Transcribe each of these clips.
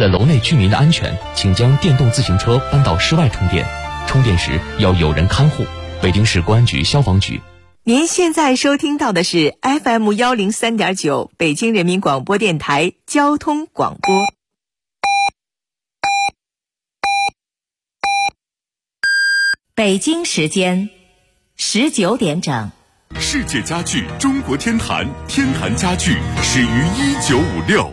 了楼内居民的安全，请将电动自行车搬到室外充电，充电时要有人看护。北京市公安局消防局。 您现在收听到的是 FM103.9 北京人民广播电台交通广播。北京时间19点整。 世界家具中国天坛，天坛家具始于1956。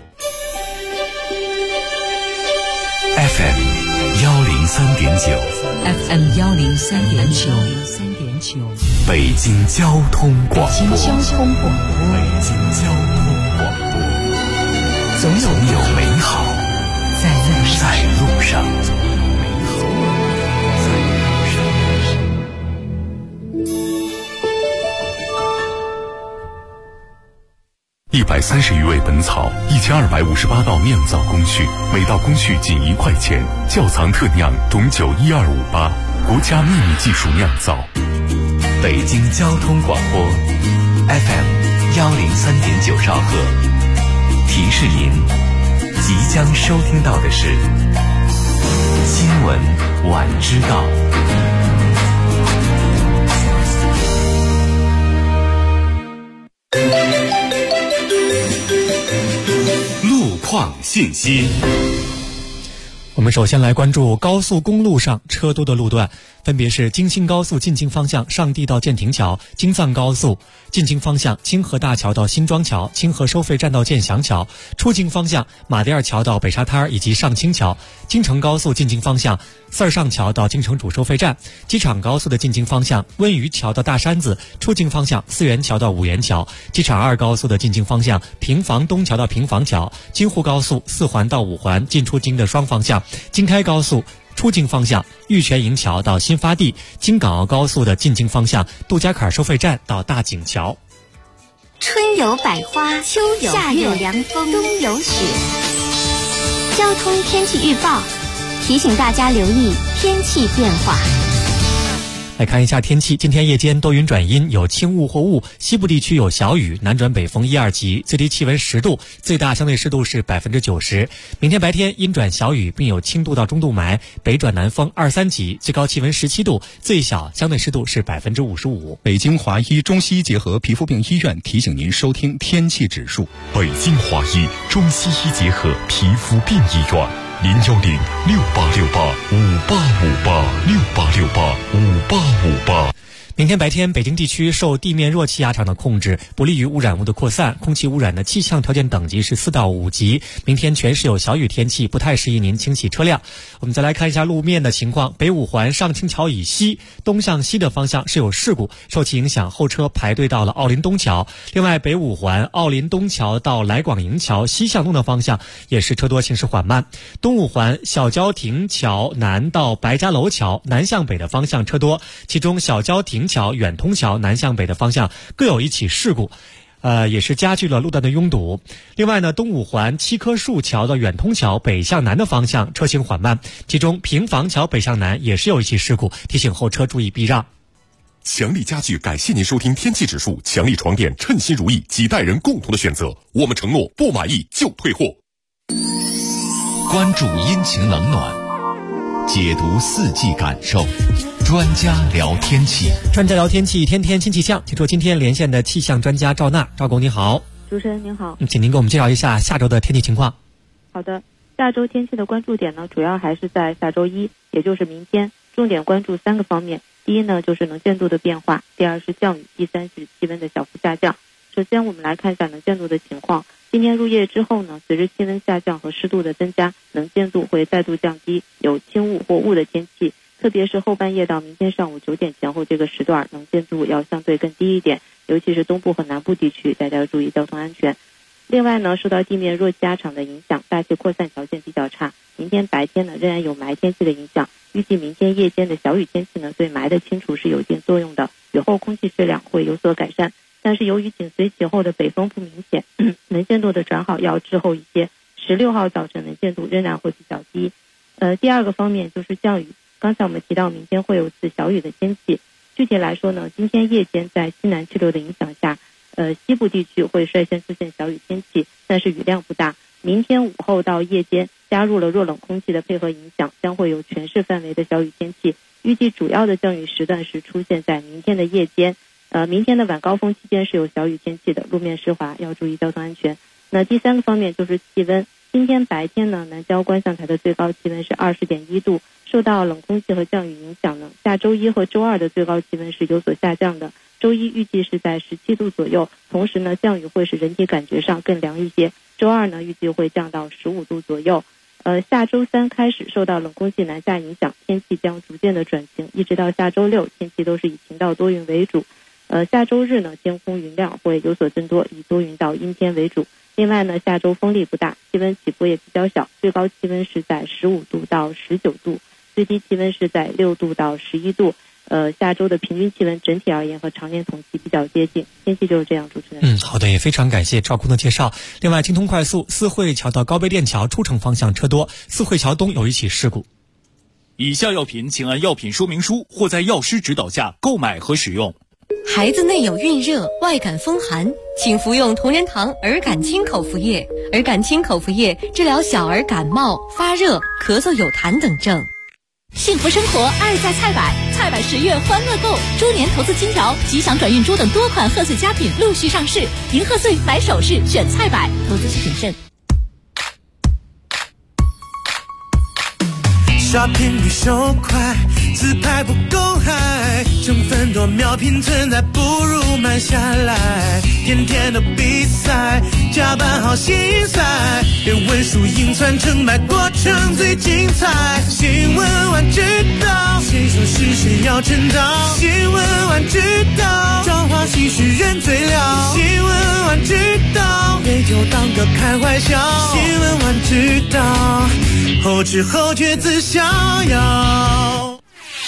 FM 103.9 FM 103.9 北京交通广播。 北京交通广播。 北京交通广播。总有美好在路上。130余味本草，1258道酿造工序，每道工序仅1块钱。窖藏特酿种酒12588，国家秘密技术酿造。北京交通广播 FM 103.9兆赫。提示您，即将收听到的是新闻晚知道。 路况信息。 我们首先来关注高速公路上车多的路段，分别是京新高速进京方向上地到建亭桥、京藏高速进京方向清河大桥到新庄桥、清河收费站到建祥桥，出京方向马甸二桥到北沙滩以及上清桥，京承高速进京方向四儿上桥到京承主收费站，机场高速的进京方向温榆桥到大山子，出京方向四元桥到五元桥，机场二高速的进京方向平房东桥到平房桥，京沪高速四环到五环进出京的双方向，京开高速出京方向玉泉营桥到新发地，京港澳高速的进京方向杜家坎收费站到大井桥。 春有百花，秋有夏有凉风，冬有雪。交通天气预报提醒大家留意天气变化。 来看一下天气，今天夜间多云转阴，有轻雾或雾，西部地区有小雨，南转北风1、2级，最低气温10度，最大相对湿度是90%。明天白天阴转小雨，并有轻度到中度霾，北转南风2、3级，最高气温17度，最小相对湿度是55%。 北京华医中西医结合皮肤病医院提醒您收听天气指数。 北京华医中西医结合皮肤病医院，0106868585858，68685858。 明天白天，北京地区受地面弱气压场的控制，不利于污染物的扩散，空气污染的气象条件等级是4到5级。明天全市有小雨天气，不太适宜您清洗车辆。我们再来看一下路面的情况，北五环上清桥以西东向西的方向是有事故，受其影响，后车排队到了奥林东桥。另外，北五环奥林东桥到来广营桥西向东的方向也是车多，行驶缓慢。东五环小交亭桥南到白家楼桥南向北的方向车多，其中小交亭桥、远通桥南向北的方向各有一起事故，也是加剧了路段的拥堵。另外呢，东五环七棵树桥到远通桥北向南的方向车行缓慢，其中平房桥北向南也是有一起事故，提醒后车注意避让。 强力家具感谢您收听天气指数，强力床垫称心如意，几代人共同的选择，我们承诺不满意就退货。 关注阴晴冷暖，解读四季感受，专家聊天气。 专家聊天气，天天新气象。听说今天连线的气象专家赵娜，赵工你好。 主持人您好， 请您给我们介绍一下下周的天气情况。 好的，下周天气的关注点呢，主要还是在下周一，也就是明天，重点关注3个方面。第一呢，就是能见度的变化；第二是降雨；第三是气温的小幅下降。首先我们来看一下能见度的情况。今天入夜之后呢，随着气温下降和湿度的增加，能见度会再度降低，有轻雾或雾的天气。特别是后半夜到明天上午9点前后这个时段，能见度要相对更低一点，尤其是东部和南部地区，大家要注意交通安全。另外呢，受到地面弱气压场的影响，大气扩散条件比较差。明天白天呢，仍然有霾天气的影响，预计明天夜间的小雨天气呢，对霾的清除是有一定作用的，雨后空气质量会有所改善。但是由于紧随其后的北风不明显，能见度的转好要滞后一些。16号早晨能见度仍然会比较低。第二个方面就是降雨。刚才我们提到明天会有次小雨的天气，具体来说呢，今天夜间在西南气流的影响下，西部地区会率先出现小雨天气，但是雨量不大。明天午后到夜间， 加入了弱冷空气的配合影响，将会有全市范围的小雨天气。预计主要的降雨时段是出现在明天的夜间，明天的晚高峰期间是有小雨天气的，路面湿滑，要注意交通安全。那第三个方面就是气温，今天白天呢，南郊观象台的最高气温是20.1度，受到冷空气和降雨影响呢，下周一和周二的最高气温是有所下降的。周一预计是在17度左右，同时呢，降雨会使人体感觉上更凉一些。周二呢，预计会降到15度左右。下周三开始受到冷空气南下影响，天气将逐渐的转晴，一直到下周六，天气都是以晴到多云为主。下周日呢，天空云量会有所增多，以多云到阴天为主。另外呢，下周风力不大，气温起伏也比较小，最高气温是在15度到19度，最低气温是在6度到11度。下周的平均气温整体而言和常年同期比较接近。天气就是这样，主持人。 好的，也非常感谢赵工的介绍。另外，京通快速四惠桥到高碑店桥出城方向车多，四惠桥东有一起事故。 以下药品请按药品说明书或在药师指导下购买和使用。 孩子内有孕热、外感风寒，请服用同仁堂儿感清口服液。儿感清口服液治疗小儿感冒、发热、咳嗽有痰等症。 幸福生活爱在菜百，菜百10月欢乐购，猪年投资金条、吉祥转运珠等多款贺岁佳品陆续上市，迎贺岁买首饰选菜百，投资需谨慎。 刷屏比手快，自拍不够嗨，成分多秒拼存在，不如买下来。天天的比赛，加班好心塞，连文输赢算成败过程最精彩。新闻晚知道，谁说是谁要成长？新闻晚知道，朝花夕拾人最了。新闻晚知道，别就当个开玩笑。新闻晚知道，后知后觉自逍遥。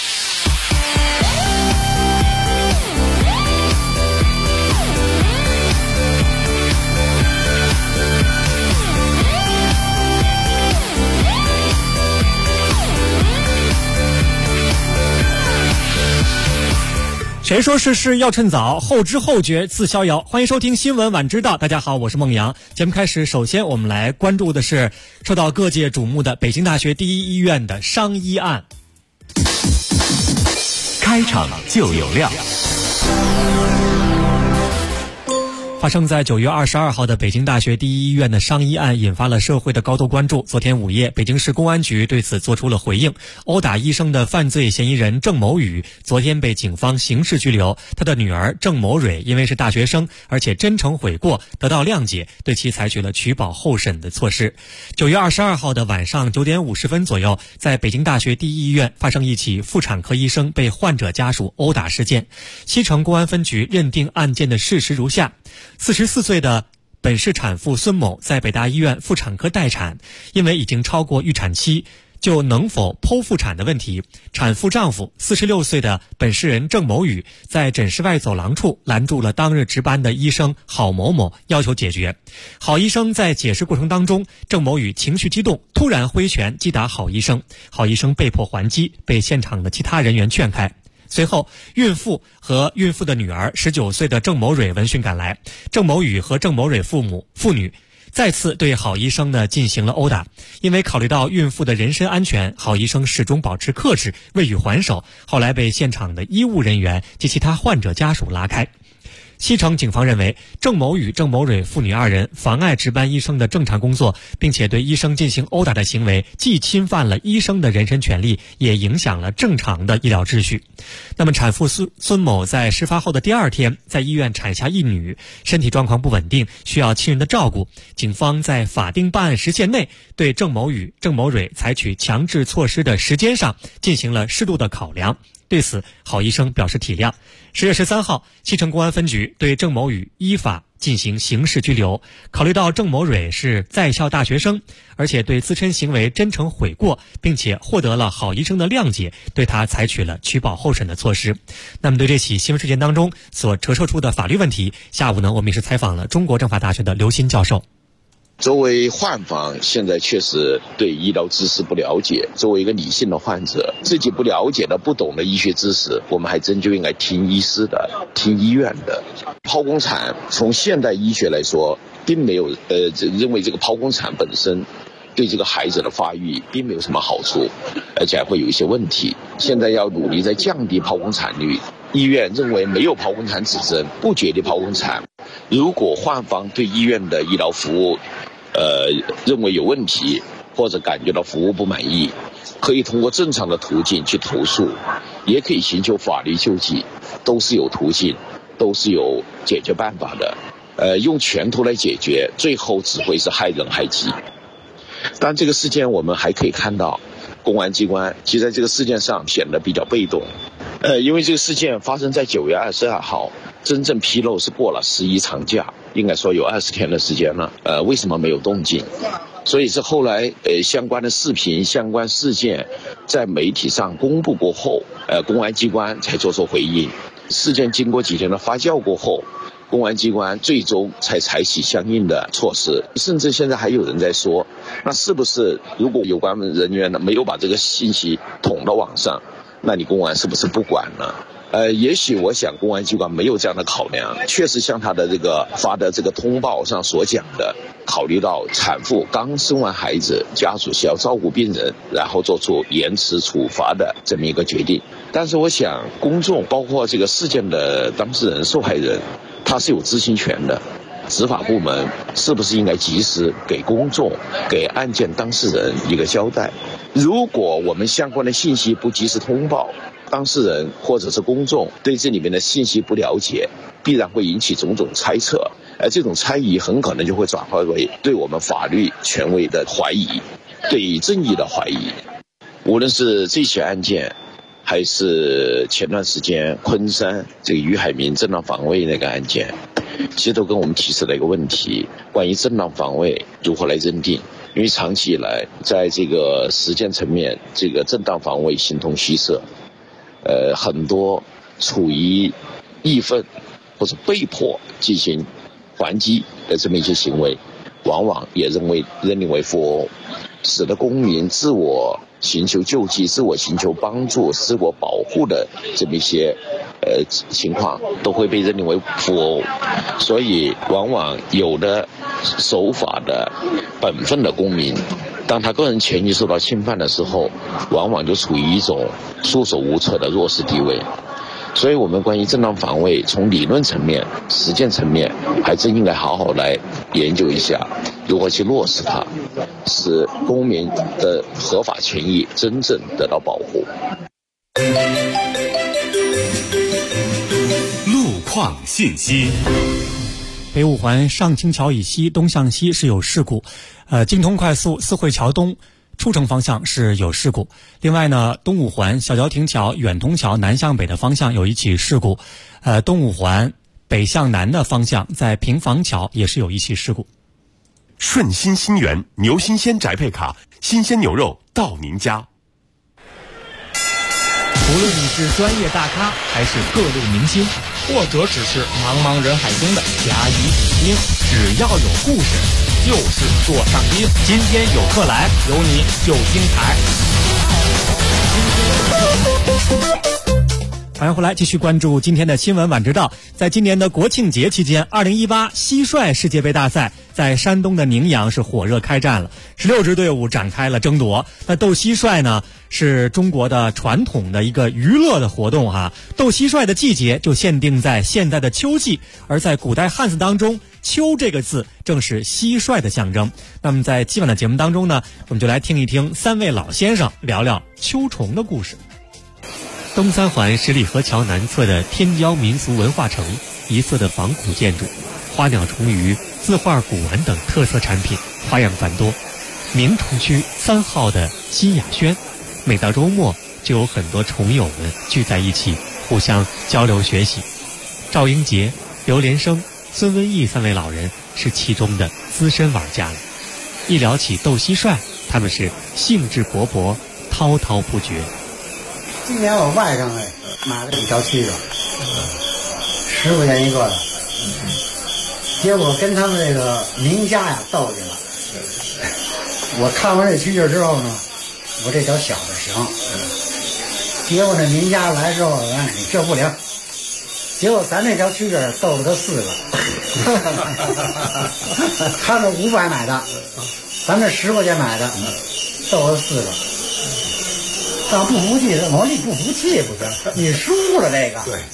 谁说事事要趁早，后知后觉自逍遥。欢迎收听新闻晚知道，大家好，我是孟阳。节目开始，首先我们来关注的是受到各界瞩目的北京大学第一医院的伤医案。 开场就有料。 发生在9月22号的北京大学第一医院的伤医案引发了社会的高度关注。昨天午夜，北京市公安局对此做出了回应。殴打医生的犯罪嫌疑人郑某宇昨天被警方刑事拘留，他的女儿郑某蕊因为是大学生，而且真诚悔过，得到谅解，对其采取了取保候审的措施。9月22号的晚上9点50分左右，在北京大学第一医院发生一起妇产科医生被患者家属殴打事件。西城公安分局认定案件的事实如下：44岁的本市产妇孙某在北大医院妇产科待产，因为已经超过预产期，就能否剖腹产的问题，产妇丈夫46岁的本市人郑某宇在诊室外走廊处拦住了当日值班的医生郝某某，要求解决。郝医生在解释过程当中，郑某宇情绪激动，突然挥拳击打郝医生，郝医生被迫还击，被现场的其他人员劝开。随后，孕妇和孕妇的女儿19岁的郑某蕊闻讯赶来，郑某宇和郑某蕊父女再次对郝医生呢进行了殴打。因为考虑到孕妇的人身安全，郝医生始终保持克制，未予还手，后来被现场的医务人员及其他患者家属拉开。西城警方认为，郑某宇、郑某蕊父女二人妨碍值班医生的正常工作，并且对医生进行殴打的行为，既侵犯了医生的人身权利，也影响了正常的医疗秩序。那么，产妇孙某在事发后的第2天，在医院产下一女，身体状况不稳定，需要亲人的照顾。警方在法定办案时限内，对郑某宇、郑某蕊采取强制措施的时间上进行了适度的考量。对此，郝医生表示体谅。10月13号，西城公安分局对郑某宇依法进行刑事拘留。考虑到郑某蕊是在校大学生，而且对自身行为真诚悔过，并且获得了郝医生的谅解，对他采取了取保候审的措施。那么对这起新闻事件当中所折射出的法律问题，下午呢，我们也是采访了中国政法大学的刘鑫教授。 作为患方，现在确实对医疗知识不了解。作为一个理性的患者，自己不了解的、不懂的医学知识，我们还真就应该听医师的、听医院的。剖宫产从现代医学来说，并没有认为这个剖宫产本身对这个孩子的发育并没有什么好处，而且还会有一些问题。现在要努力在降低剖宫产率，医院认为没有剖宫产指征，不决定剖宫产。如果患方对医院的医疗服务认为有问题，或者感觉到服务不满意，可以通过正常的途径去投诉，也可以寻求法律救济，都是有途径，都是有解决办法的。用拳头来解决，最后只会是害人害己。但这个事件我们还可以看到，公安机关其实在这个事件上显得比较被动。因为这个事件发生在9月22号，真正披露是过了11长假，应该说有20天的时间了。为什么没有动静？所以是后来相关的视频、相关事件在媒体上公布过后，公安机关才做出回应。事件经过几天的发酵过后，公安机关最终才采取相应的措施。甚至现在还有人在说，那是不是如果有关人员呢没有把这个信息捅到网上，那你公安是不是不管呢？也许我想公安机关没有这样的考量，确实像他的这个发的这个通报上所讲的，考虑到产妇刚生完孩子，家属需要照顾病人，然后做出延迟处罚的这么一个决定。但是我想公众包括这个事件的当事人、受害人，他是有知情权的。执法部门是不是应该及时给公众、给案件当事人一个交代？如果我们相关的信息不及时通报，当事人或者是公众对这里面的信息不了解，必然会引起种种猜测，而这种猜疑很可能就会转化为对我们法律权威的怀疑，对正义的怀疑。无论是这起案件，还是前段时间昆山这个于海明正当防卫那个案件，其实都跟我们提示了一个问题，关于正当防卫如何来认定。因为长期以来在这个实践层面，这个正当防卫形同虚设，很多处于义愤或者被迫进行还击的这么一些行为，往往也认定为负殴，使得公民自我寻求救济、自我寻求帮助、自我保护的这么一些情况都会被认定为负殴。所以往往有的守法的本分的公民，当他个人权益受到侵犯的时候，往往就处于一种束手无策的弱势地位。所以我们关于正当防卫，从理论层面、实践层面，还真应该好好来研究一下，如何去落实它，使公民的合法权益真正得到保护。 路况信息。 北五环上清桥以西东向西是有事故，京通快速四惠桥东出城方向是有事故。另外呢，东五环小桥亭桥远通桥南向北的方向有一起事故，东五环北向南的方向在平房桥也是有一起事故。 顺心新源牛新鲜宅配卡，新鲜牛肉到您家。 无论你是专业大咖，还是各路明星，或者只是茫茫人海中的甲乙丙丁，只要有故事，就是座上宾。今天有客来，有你就精彩。 欢迎回来，继续关注今天的新闻晚知道。在今年的国庆节期间，2018蟋蟀世界杯大赛在山东的宁阳是火热开战了，16支队伍展开了争夺。那斗蟋蟀呢，是中国的传统的一个娱乐的活动哈。斗蟋蟀的季节就限定在现在的秋季，而在古代汉字当中，秋这个字正是蟋蟀的象征。那么在今晚的节目当中呢，我们就来听一听三位老先生聊聊秋虫的故事。东三环十里河桥南侧的天骄民俗文化城，一色的仿古建筑，花鸟虫鱼、字画古玩等特色产品花样繁多。明城区3号的新雅轩，每到周末就有很多虫友们聚在一起，互相交流学习。赵英杰、刘连生、孙文义3位老人是其中的资深玩家了。一聊起斗蟋蟀，他们是兴致勃勃，滔滔不绝。 今年我外甥买了一条蛐蛐，10块钱一个的，结果跟他们这个名家呀斗去了。我看完这蛐蛐之后呢，我这条小的行，结果这名家来之后，你这不灵，结果咱这条蛐蛐斗了他4个，他是500买的， 咱这10块钱买的，斗了4个。这不服气，我说你不服气不行，你输了这个。 对。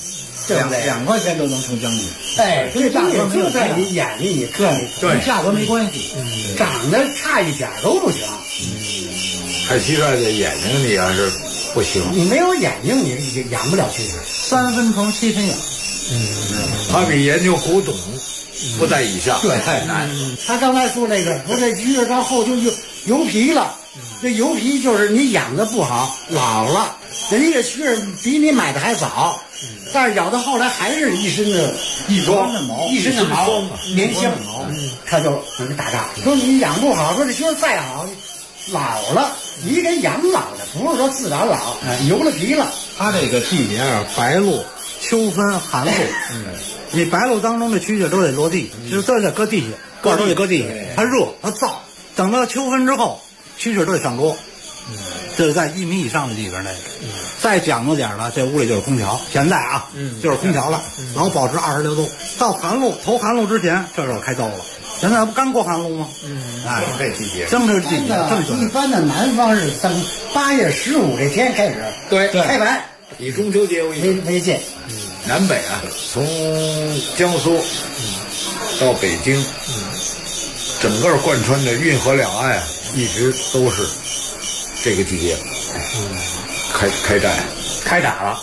2 块钱都能成将军， 哎，这价格就在你眼里，你看，跟价格没关系，长得差一点都不行。 还奇怪，这眼睛你要是不行， 你没有眼睛，你养不了蛐蛐。3分虫7分痒， 他比研究古董不在以下， 对，太难。他刚才说那个，说这蛐蛐到后就油皮了，这油皮就是你养的不好，老了，人家这蛐蛐比你买的还早。但是咬到后来还是一身的毛，一身的毛，棉香毛，他就跟打仗。说你养不好，说这蛐再好，老了，你给养老了，不是说自然老，油了皮了。 它这个季节啊，白露、秋分、寒露，你白露当中的蛐蛐都得落地，就都得搁地下，个都得搁地下，它热，它燥。等到秋分之后，蛐蛐都得上桌。这是在1米以上的地方那个，再讲究点了，这屋里就是空调。现在啊，就是空调了，老保持26度。到寒露头寒露之前，这时候开刀了。现在不刚过寒露吗？哎， 这季节， 正是季节。 一般的南方是8月15这天开始， 对， 开白， 以中秋节为界。 南北啊，从江苏到北京，整个贯穿的运河两岸啊，一直都是这个季节，开战， 开打了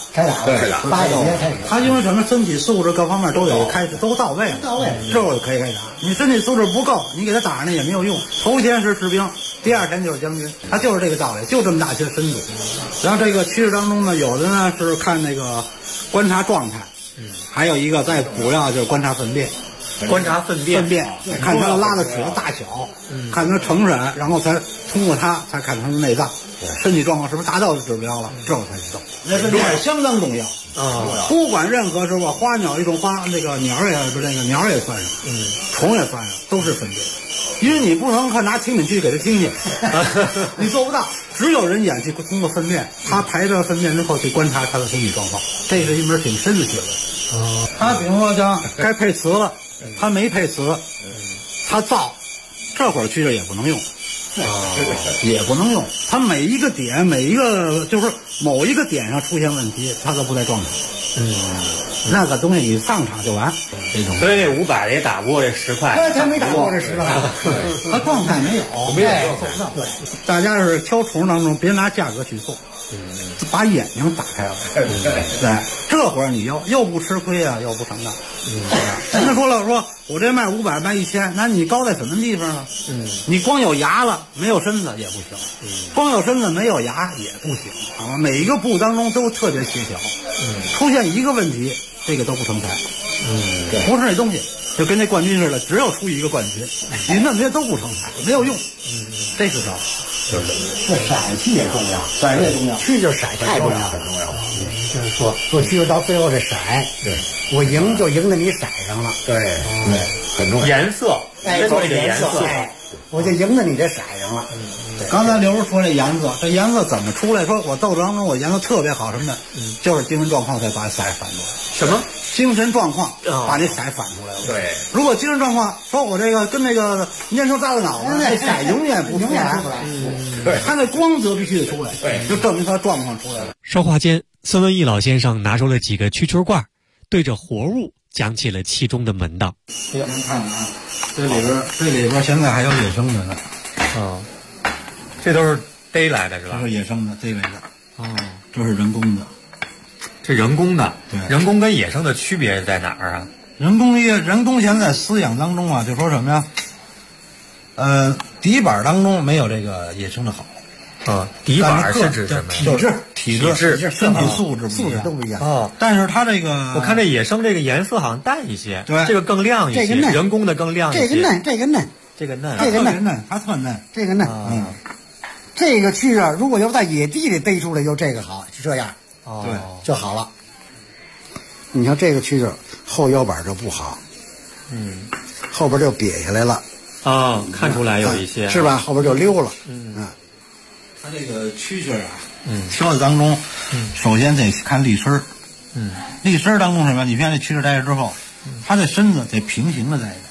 ，8月节开始。 他因为什么？身体素质各方面都得都到位了，这会可以开打。你身体素质不够，你给他打上也没有用。头天是士兵，第2天就是将军，他就是这个道理，就这么大些身子。然后这个趋势当中呢，有的呢是看那个观察状态，还有一个再主要就是观察粪便。 观察粪便， 看他拉的屎的大小，看他成审，然后才通过他才看他的内脏，身体状况是不是达到指标了，这才知道。那是相当重要啊！不管任何是吧，花鸟一种花，那个鸟也不这个鸟也算上，虫也算上，都是粪便。因为你不能看拿听诊器给他听去，你做不到。只有人眼去通过粪便，他排着粪便之后去观察他的身体状况，这是一门挺深的学问。他比如说像该配磁了。他没配磁，他燥，这会儿蛐蛐也不能用，也不能用。他每一个点，每一个就是某一个点上出现问题，他都不在状态。那个东西一上场就完。 所以那500也打不过这10块。 他没打过这10块，他状态没有， 做不到。对，大家是挑虫当中别拿价格去做。把眼睛打开了，对，这会儿你又不吃亏啊，又不上当。人家说了，说我这卖500卖1000，那你高在什么地方呢？你光有牙了，没有身子也不行；光有身子没有牙也不行啊。每一个步当中都特别协调，出现一个问题，这个都不成才。不是那东西，就跟那冠军似的，只有出一个冠军，你那些都不成才，没有用。这是道理。 这色气也重要，色也重要，蛐蛐色太重要，很重要。就是说蛐蛐到最后这色，对，我赢就赢在你色上了， 对，很重要。 颜色， 针对这颜色，我就赢在你这色上了。 刚才刘叔说这颜色，这颜色怎么出来？说我斗争中我颜色特别好什么的，就是精神状况才把色反出来。 什么？ 精神状况把这色反出来了。 对， 如果精神状况说我这个跟那个粘球扎在脑袋，那色永远不出来。对，他那光泽必须得出来，对，就证明他状况出来了。 说话间，孙文义老先生拿出了几个蛐蛐罐，对着活物讲起了其中的门道。 您看啊，这里边现在还有野生的呢。 这都是逮来的是吧？ 这是野生的逮来的。这是人工的。 这人工的， 对， 人工跟野生的区别在哪儿啊？ 人工现在饲养当中啊，就说什么呀？底板当中没有这个野生的好。 底板是指什么？ 体质、身体素质都不一样。 但是它这个， 我看这野生这个颜色好像淡一些， 对， 这个更亮一些， 这个嫩， 人工的更亮一些。 这个嫩， 这个嫩， 它特嫩， 这个嫩。这个蛐蛐如果要在野地里逮出来，就这个好，就这样。 对， 就好了。你看这个蛐蛐后腰板就不好，后边就瘪下来了。 看出来有一些是吧？后边就溜了。 它这个蛐蛐啊，挑的当中，首先得看立身儿。立身儿当中什么？你看这蛐蛐待着之后，它的身子得平行的待着。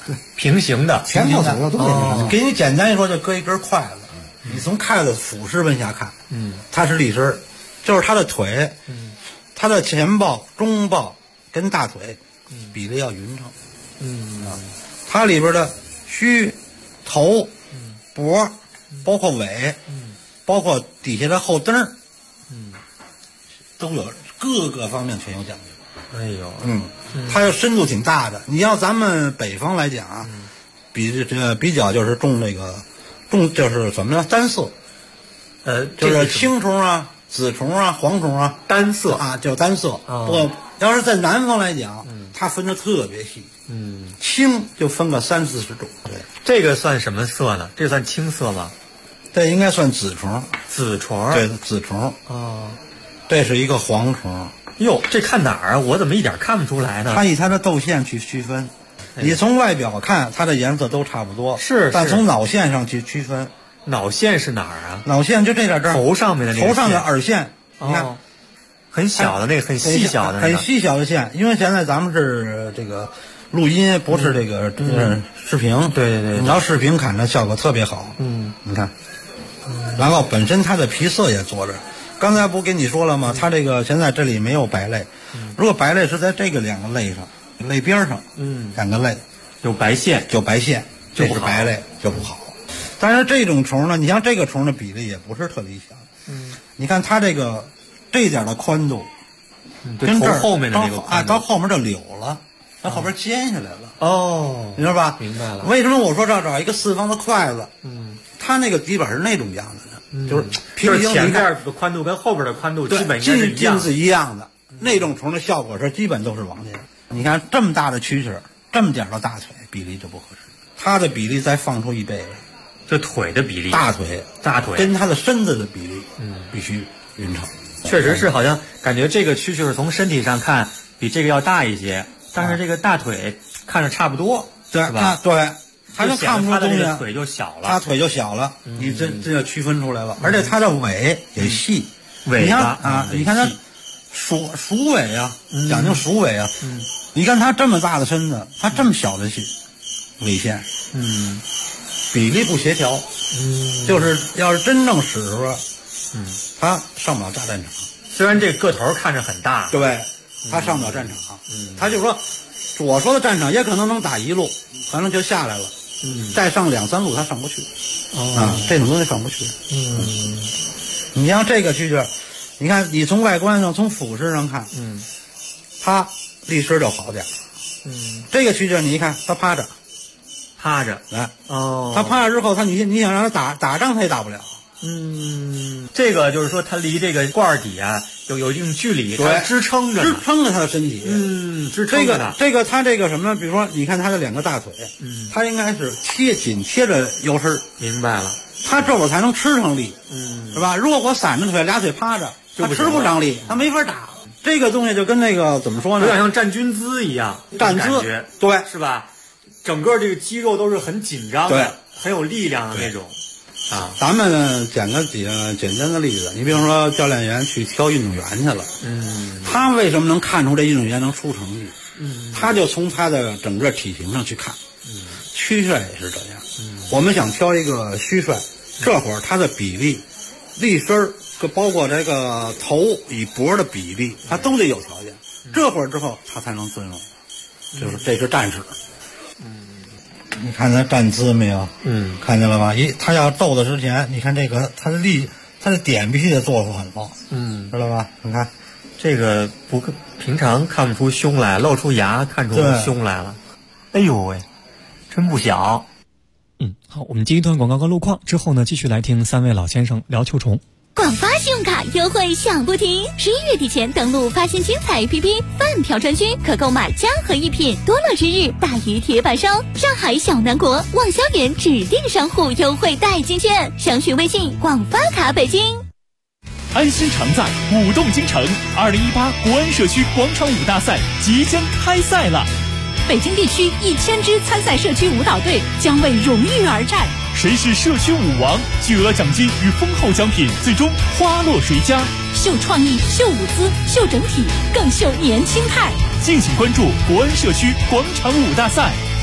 平行的， 前后左右都得给你简单一说，就搁一根筷子，你从筷子俯视往下看，它是立身，就是它的腿，它的前抱、中抱跟大腿比例要匀称，它里边的须、头、脖，包括尾，包括底下的后灯儿，都有各个方面全有讲究。 哎呦， 它要深度挺大的。你要咱们北方来讲啊，比较就是重就是怎么着单色，就是青虫啊、紫虫啊、黄虫啊， 单色啊叫单色。不，要是在南方来讲，它分得特别细。青就分个30-40种。对， 这个算什么色呢？这算青色吗？ 这应该算紫虫。 紫虫？ 对，紫虫。这是一个黄虫。 哟，这看哪儿啊？我怎么一点看不出来呢？ 它以它的窦线去区分，你从外表看它的颜色都差不多，但从脑线上去区分。 脑线是哪儿啊？ 脑线就这点这儿， 头上面的那个头上的耳线，你看， 很小的那个，很细小的， 很细小的线。因为现在咱们是这个录音，不是这个视频。对，你要视频看着效果特别好。你看，然后本身它的皮色也做着。刚才不跟你说了吗？它这个现在这里没有白类，如果白类是在这个2个类上，类边上，2个类有白线， 这是白类就不好。但是这种虫呢，你像这个虫的比例也不是特理想。你看它这一点的宽度，跟这儿后面的那个到后面就柳了，它后边尖下来了。明白吧？ 明白了。 为什么我说找一个4方的筷子？它那个底板是那种样子的。就是前面的宽度跟后边的宽度基本是一样的，那种虫的效果是基本都是往前。你看这么大的蛐蛐，这么点的大腿，比例就不合适。它的比例再放出1倍来， 这腿的比例， 大腿跟它的身子的比例，必须匀称。 确实是，好像感觉这个蛐蛐从身体上看比这个要大一些，但是这个大腿看着差不多， 对吧？对。它就看不出东西， 腿就小了， 它腿就小了，你这就区分出来了。而且它的尾也细， 尾巴啊，你看它鼠尾啊，讲究鼠尾啊。你看它这么大的身子，它这么小的尾线，比例不协调，就是要是真正使的时候，它上不了大战场。 虽然这个头看着很大， 对，它上不了战场。他就说，我说的战场也可能能打1路，可能就下来了。再上2-3路他上不去，这种东西上不去。你像这个蛐蛐，你看你从外观上、从俯视上看，它立身就好点。这个蛐蛐你一看，它趴着，来，它趴着之后，你想让它打仗，它也打不了。 这个就是说，它离这个罐底啊有一定距离，它支撑着它的身体。 支撑着它这个什么？比如说，你看它的2个大腿，它应该是紧贴着腰身。 明白了， 它这会儿才能吃上力，是吧？如果我散着腿，2腿趴着，它吃不上力，它没法打。这个东西就跟那个怎么说呢？ 有点像站军姿一样， 站姿，对， 是吧？整个这个肌肉都是很紧张的，很有力量的那种。 咱们讲个几个简单的例子，你比如说教练员去挑运动员去了，他为什么能看出这运动员能出成绩？他就从他的整个体型上去看。虚帅也是这样，我们想挑一个虚帅，这会儿他的比例、立身，包括这个头与脖的比例，他都得有条件。这会儿之后，他才能尊荣，就是这是战士。你看他站姿没有？看见了吧？他要斗的之前，你看这个他的点必须得做出很高，知道吧？你看这个平常看不出胸来，露出牙看出胸来了。哎呦喂，真不小。 好，我们接一段广告和路况之后呢，继续来听3位老先生聊秋虫。 广发信用卡优惠响不停，11月底前登录发现精彩 APP 饭票专区，可购买家和一品，多乐之日大鱼铁板烧，上海小南国望萧园指定商户优惠代金券，详询微信广发卡北京。 安心常在，舞动京城，2018国安社区广场舞大赛即将开赛了。 北京地区1000支参赛社区舞蹈队将为荣誉而战， 谁是社区舞王？巨额奖金与丰厚奖品，最终花落谁家？ 秀创意，秀舞姿，秀整体，更秀年轻态。 敬请关注国安社区广场舞大赛，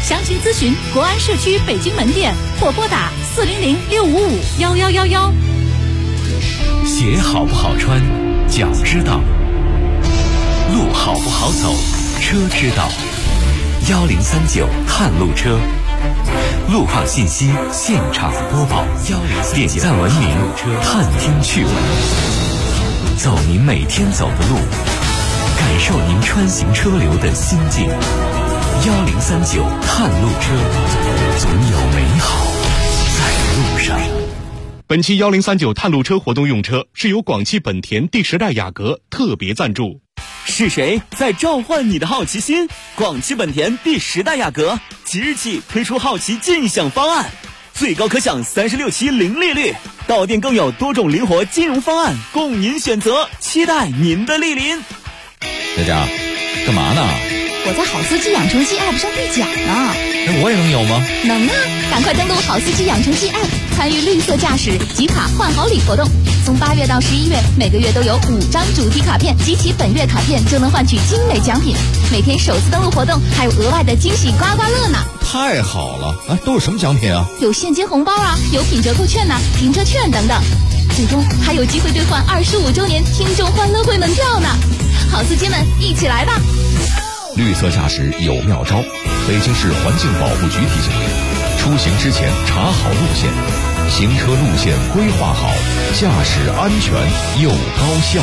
详情咨询国安社区北京门店或拨打400-655-1111。 鞋好不好穿，脚知道；路好不好走，车知道。1039探路车，路况信息现场播报。点赞文明，探听趣闻，走您每天走的路，感受您穿行车流的心境。1039探路车，总有美好在路上。 本期1039探路车活动用车是由广汽本田第10代雅阁特别赞助。 是谁在召唤你的好奇心？广汽本田第10代雅阁即日起推出好奇尽享方案，最高可享36期零利率，到店更有多种灵活金融方案供您选择，期待您的莅临。 佳佳，干嘛呢？ 我在好司机养成记 App 上兑奖呢。 我也能有吗？ 能啊，赶快登录好司机养成记 App， 参与绿色驾驶集卡换好礼活动。从8月到11月，每个月都有5张主题卡片，集齐本月卡片就能换取精美奖品。每天首次登录活动还有额外的惊喜刮刮乐呢。 太好了啊！都有什么奖品啊？ 有现金红包啊，有品折扣券呐、停车券等等。最终还有机会兑换25周年听众欢乐会门票呢。好司机们，一起来吧！ 绿色驾驶有妙招，北京市环境保护局提醒您：出行之前查好路线，行车路线规划好，驾驶安全又高效。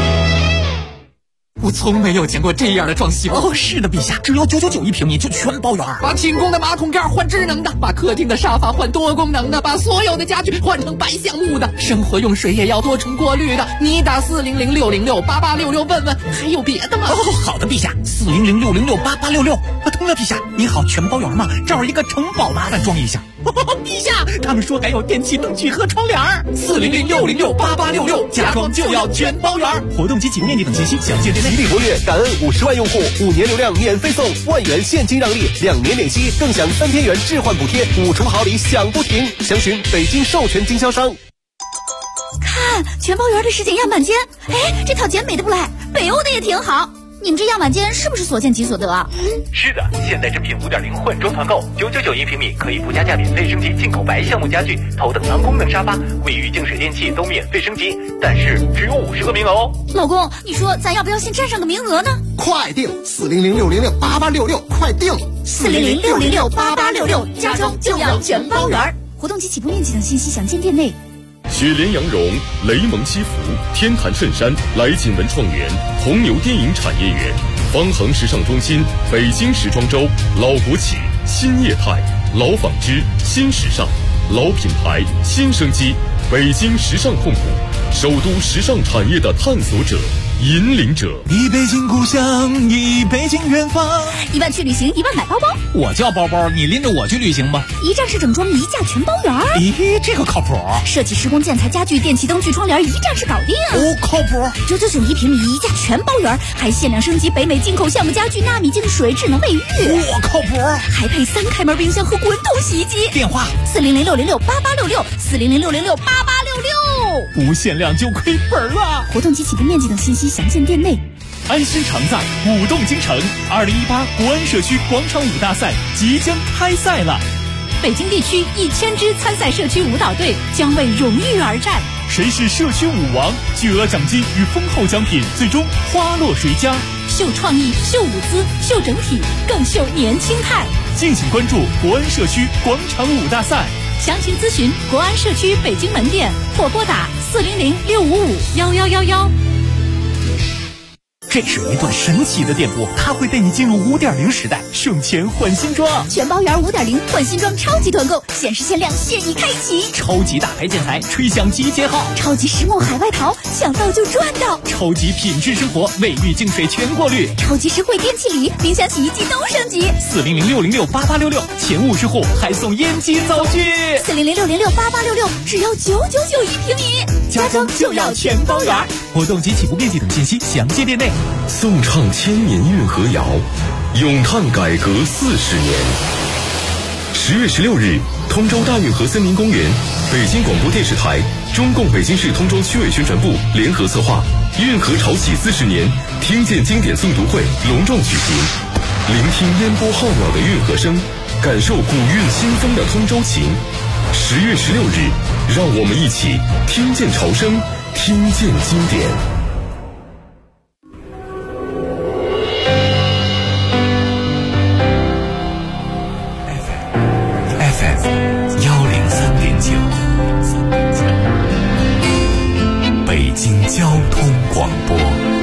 我从没有见过这样的装修哦！是的，陛下，只要991一平米就全包圆。把清宫的马桶盖换智能的，把客厅的沙发换多功能的，把所有的家具换成白橡木的，生活用水也要多重过滤的。你打400-606-8866问问，还有别的吗？哦，好的，陛下，400-606-8866。通了，陛下，你好，全包圆吗？这儿一个城堡，麻烦装一下。陛下，他们说还有电器灯具和窗帘。400-606-8866，家装就要全包圆。活动及启动面积等信息详见店内。 吉利活跃感恩50万用户，5年流量免费送，1万元现金让利，2年免息，更享3天元置换补贴，5重好礼享不停。详询北京授权经销商。 看全包圆的实景样板间，哎，这套简美的不赖，北欧的也挺好。你们这样板间是不是所见即所得啊？ 是的，现在正品5.0混装团购，999一平米可以附加价免费升级进口白橡木家具、头等舱功能沙发、卫浴净水电器都免费升级，但是只有50个名额哦。 老公，你说咱要不要先占上个名额呢？ 快订400-606-8866，快订 400-606-8866，家装就要全包圆。活动及起步面积等信息详见店内。 雪莲羊绒、雷蒙西服、天坛衬衫、来锦文创园、红牛电影产业园、方恒时尚中心、北京时装周、老国企、新业态、老纺织、新时尚、老品牌、新生机，北京时尚控股，首都时尚产业的探索者、引领者。 一北京故乡，一北京远方。 1万去旅行，1万买包包。 我叫包包，你拎着我去旅行吧。 一站式整装，一价全包圆。 咦，这个靠谱。 设计施工建材家具电器灯具窗帘，一站式搞定。 哦，靠谱。 999一平米，一价全包圆，还限量升级北美进口橡木家具、纳米净水、智能卫浴。 我靠谱。 还配3开门冰箱和滚筒洗衣机。 电话 400-606-8866 400-606-8866。 不限量就亏本了。 活动及起步面积等信息详见店内。 安心常在，舞动京城2018国安社区广场舞大赛即将开赛了。 北京地区1000支参赛社区舞蹈队将为荣誉而战。 谁是社区舞王？巨额奖金与丰厚奖品，最终花落谁家？ 秀创意，秀舞姿，秀整体，更秀年轻态。 敬请关注国安社区广场舞大赛。 详情咨询国安社区北京门店或拨打400-655-1111。 这是一段神奇的电波，它会带你进入5.0时代，省钱换新装， 全包圆5.0换新装超级团购，限时限量现已开启， 超级大牌建材吹响集结号， 超级实木海外淘想到就赚到， 超级品质生活卫浴净水全过滤， 超级实惠电器礼，冰箱洗衣机都升级。 400-606-8866，前50户还送烟机灶具。 400-606-8866，只要999一平米， 家装就要全包圆。活动及起步面积等信息详见店内。 颂唱千年运河谣，咏叹改革40年。10月16日，通州大运河森林公园，北京广播电视台、中共北京市通州区委宣传部联合策划运河潮起40年听见经典诵读会隆重举行，聆听烟波浩渺的运河声， 感受古韵新风的通州情。10月16日，让我们一起听见潮声，听见经典。 FM 103.9，北京交通广播。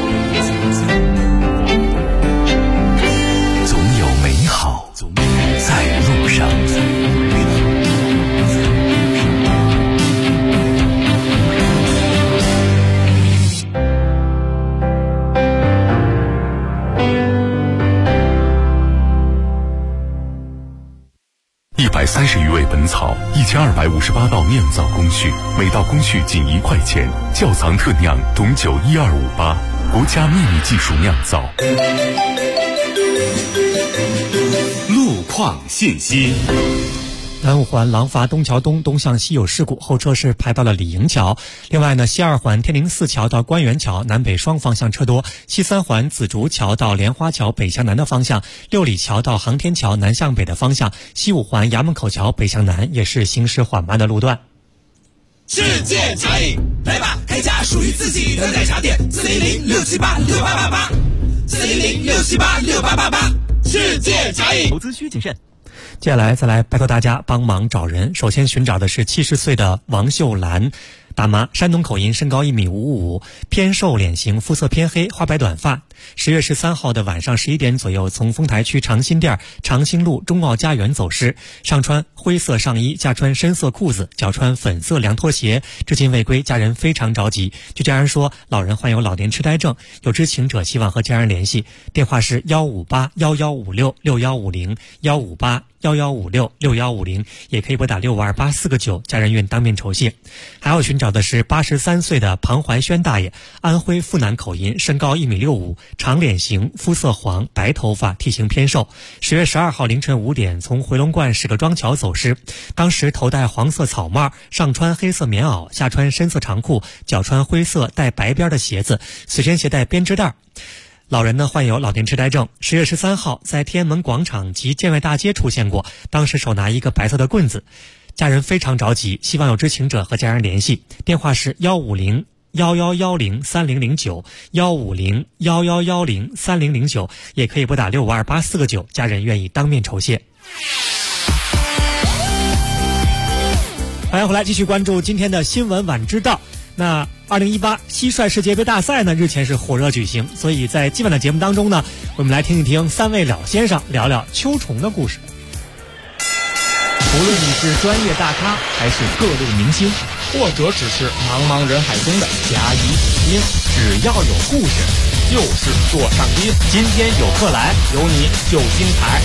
总有美好在路上。130余味本草，1258道酿造工序，每道工序仅1块钱。窖藏特酿董酒12588，国家秘密技术酿造。 路况信息。 南五环廊坊东桥东东向西有事故，后车是排到了李营桥。另外呢，西二环天宁寺桥到官园桥南北双方向车多，西三环紫竹桥到莲花桥北向南的方向，六里桥到航天桥南向北的方向，西五环衙门口桥北向南也是行驶缓慢的路段。 世界茶饮，来吧，开家属于自己的奶茶店，400-678-6888，400-678-6888，世界茶饮。 投资需谨慎。 接下来再来拜托大家帮忙找人。首先寻找的是70岁的王秀兰大妈，山东口音，身高1.55米，偏瘦，脸型，肤色偏黑，花白短发。10月13号的晚上11点左右，从丰台区长新店长兴路中奥家园走失，上穿灰色上衣，下穿深色裤子，脚穿粉色凉拖鞋，至今未归，家人非常着急。据家人说，老人患有老年痴呆症，有知情者希望和家人联系，电话是158-1156-6150，158-1156-6150，也可以拨打6528499，家人愿当面酬谢。还要寻找的是83岁的庞怀轩大爷，安徽阜南口音，身高1.65米，长脸型，肤色黄，白头发，体型偏瘦。10月12号凌晨5点，从回龙观石个庄桥走失，当时头戴黄色草帽，上穿黑色棉袄，下穿深色长裤，脚穿灰色带白边的鞋子，随身携带编织袋。老人呢患有老年痴呆症，10月13号在天安门广场及建外大街出现过，当时手拿一个白色的棍子。家人非常着急，希望有知情者和家人联系，电话是150-1110-3009，150-1110-3009，也可以拨打6528499，家人愿意当面酬谢。欢迎回来，继续关注今天的新闻晚知道。那2018蟋蟀世界杯大赛呢，日前是火热举行，所以在今晚的节目当中呢，我们来听一听3位老先生聊聊秋虫的故事。 无论你是专业大咖，还是各路明星，或者只是茫茫人海中的甲乙丙丁，只要有故事，就是座上宾。今天有客来，有你就精彩。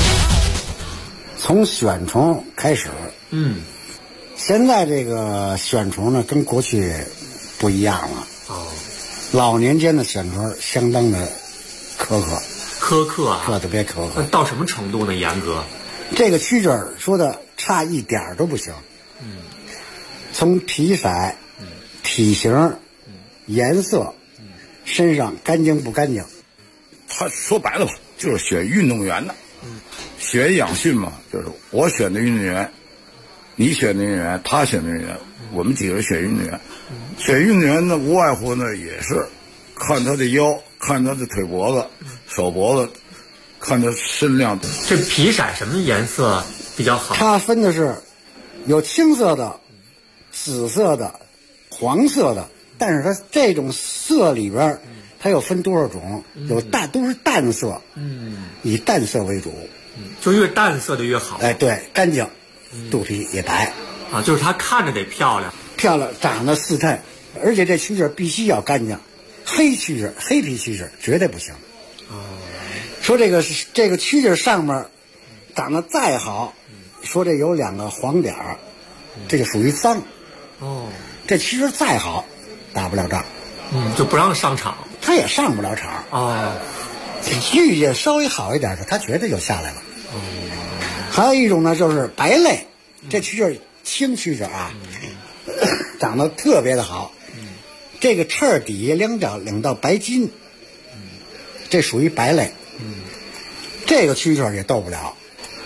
从选虫开始，现在这个选虫呢，跟过去不一样了。老年间的选虫相当的苛刻啊，特别苛刻。 到什么程度呢？严格？ 这个曲卷说的差一点都不行。从皮色、体型、颜色、身上干净不干净， 他说白了吧，就是选运动员的。选养训嘛，就是我选的运动员，你选的运动员，他选的运动员，我们几个人选运动员。选运动员呢，无外乎呢也是看他的腰，看他的腿脖子、手脖子，看他身量。 这皮色什么颜色比较好？ 它分的是有青色的、紫色的、黄色的，但是它这种色里边，它又分多少种？有都是淡色，以淡色为主， 就越淡色的越好。 哎，对，干净，肚皮也白啊，就是它看着得漂亮， 长得四衬，而且这蛐蛐必须要干净，黑蛐蛐、黑皮蛐蛐绝对不行。说这个蛐蛐上面长得再好，说这有2个黄点儿，这就属于脏。这蛐蛐再好，打不了仗， 就不让上场， 他也上不了场。遇见稍微好一点的，他绝对就下来了。还有一种呢，就是白类，这蛐蛐青蛐蛐啊，长得特别的好。这个翅底下2道白筋，这属于白类。这个蛐蛐也斗不了。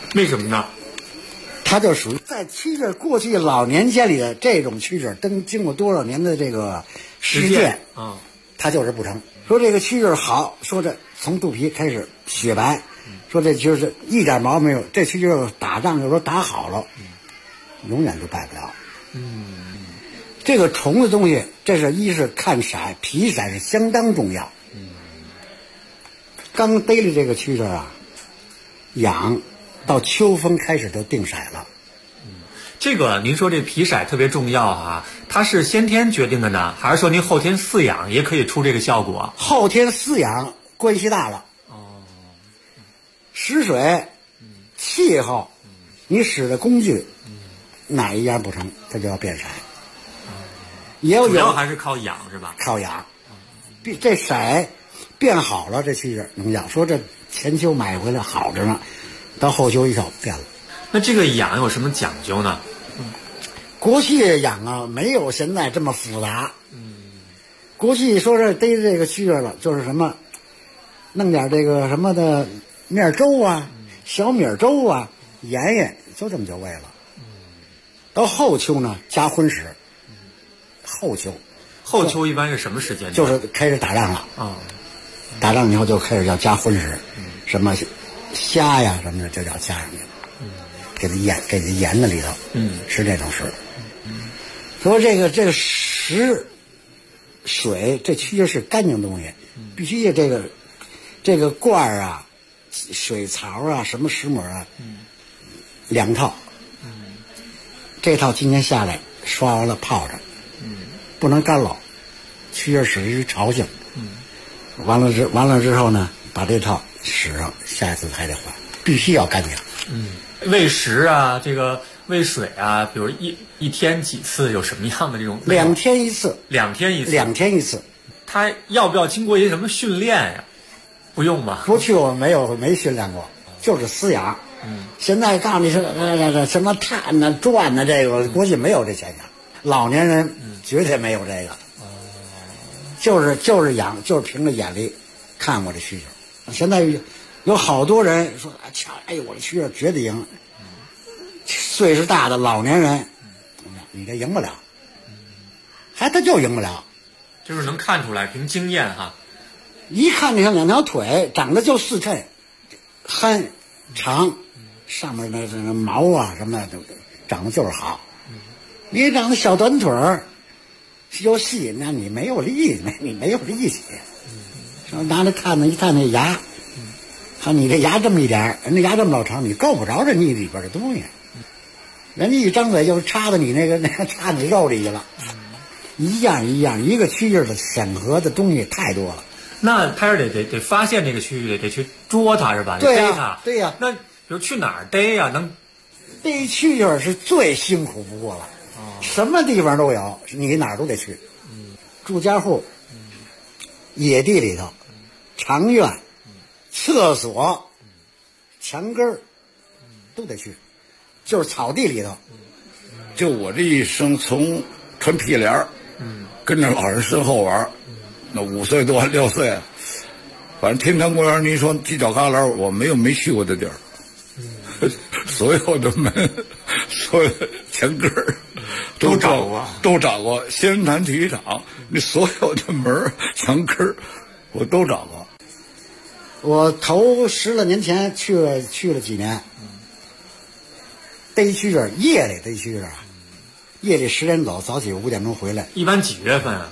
为什么呢？ 它就属于在蛐蛐过去老年间里的这种蛐蛐，都经过多少年的这个实践啊， 它就是不成。说这个蛐蛐好，说这从肚皮开始雪白，说这就是一点毛没有。这蛐蛐打仗有时候打好了，永远都败不了。这个虫子东西，这是一是看色，皮色是相当重要。刚逮了这个蛐蛐啊，养到秋风开始就定色了。 这个您说这皮色特别重要啊，它是先天决定的呢，还是说您后天饲养也可以出这个效果？ 后天饲养关系大了。食水、气候，你使的工具，哪一样不成，它就要变色。 主要还是靠养是吧？ 靠养，这色变好了，这蛐蛐能养。说这前秋买回来好着呢，到后秋一瞅变了。 那这个养有什么讲究呢？ 国际养啊，没有现在这么复杂。国际说是逮这个蛐蛐了，就是什么，弄点这个什么的面粥啊、小米粥啊、盐盐，就这么就喂了。到后秋呢，加荤食。后秋一般是什么时间？ 就是开始打仗了啊！打仗以后就开始要加荤食，什么虾呀什么的就要加上去了，给它盐在里头，吃这种食。说这个食水，这蛐蛐是干净东西，必须这个罐儿啊、水槽啊、什么石母啊，2套。这套今天下来刷完了泡着。不能干老，蛐蛐属于潮性。完了之后呢，把这套使上，下一次还得换，必须要干净。 喂食啊，这个喂水啊，比如一天几次，有什么样的这种 ？2天一次。 2天一次。 2天一次。 他要不要经过一些什么训练呀？不用吧？ 过去我没训练过，就是饲养。现在告诉你是什么探呢、转呢，这个国际没有这现象。老年人绝对没有这个，就是养，就是凭着眼力看我这蛐蛐。现在有好多人说，瞧，哎呦，我这蛐蛐绝对赢。岁数大的老年人，你这赢不了，他就赢不了， 就是能看出来，凭经验哈。 一看你看2条腿长得就4衬，憨长，上面那毛啊什么的长得就是好。你长得小短腿儿，又细，那你没有力，你没有力气。拿着看呢，一看那牙，看你这牙这么一点，人家牙这么老长，你够不着这腻里边的东西。人家一张嘴就插到你那个插你肉里去了。一样，一个蛐蛐的审核的东西太多了。 那他是得发现这个蛐逮，得去捉它是吧？ 对逮它。 对呀。 那比如去哪儿逮呀？ 逮蛐蛐是最辛苦不过了。什么地方都有，你哪儿都得去。住家户、野地里头、长院、厕所、墙根儿都得去，就是草地里头。 就我这一生，从穿皮帘跟着老人身后玩，那5岁多6岁，反正天坛公园，你说犄角旮旯，我没去过的地儿。所有的门，所有的墙根儿都找过。仙人潭体育场，那所有的门墙根儿我都找过。 我头10来年前去了几年，逮蛐蛐，夜里逮蛐蛐啊，夜里10点走，早起5点钟回来。 一般几月份啊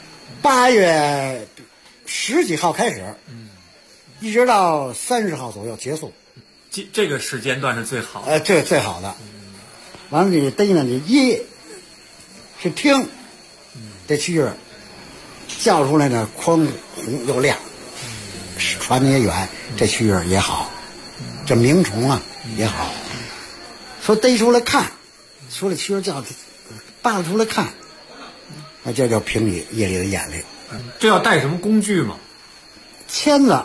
？8月10几号开始，一直到30号左右结束。 这个时间段是最好的。 这最好的。完了你逮呢，你一是听，这蛐蛐叫出来呢，宽红又亮，传的也远，这蛐蛐也好，这鸣虫啊也好。说逮出来看，说这蛐蛐叫，扒出来看，那这就凭你夜里的眼力。 这要带什么工具吗？ 签子。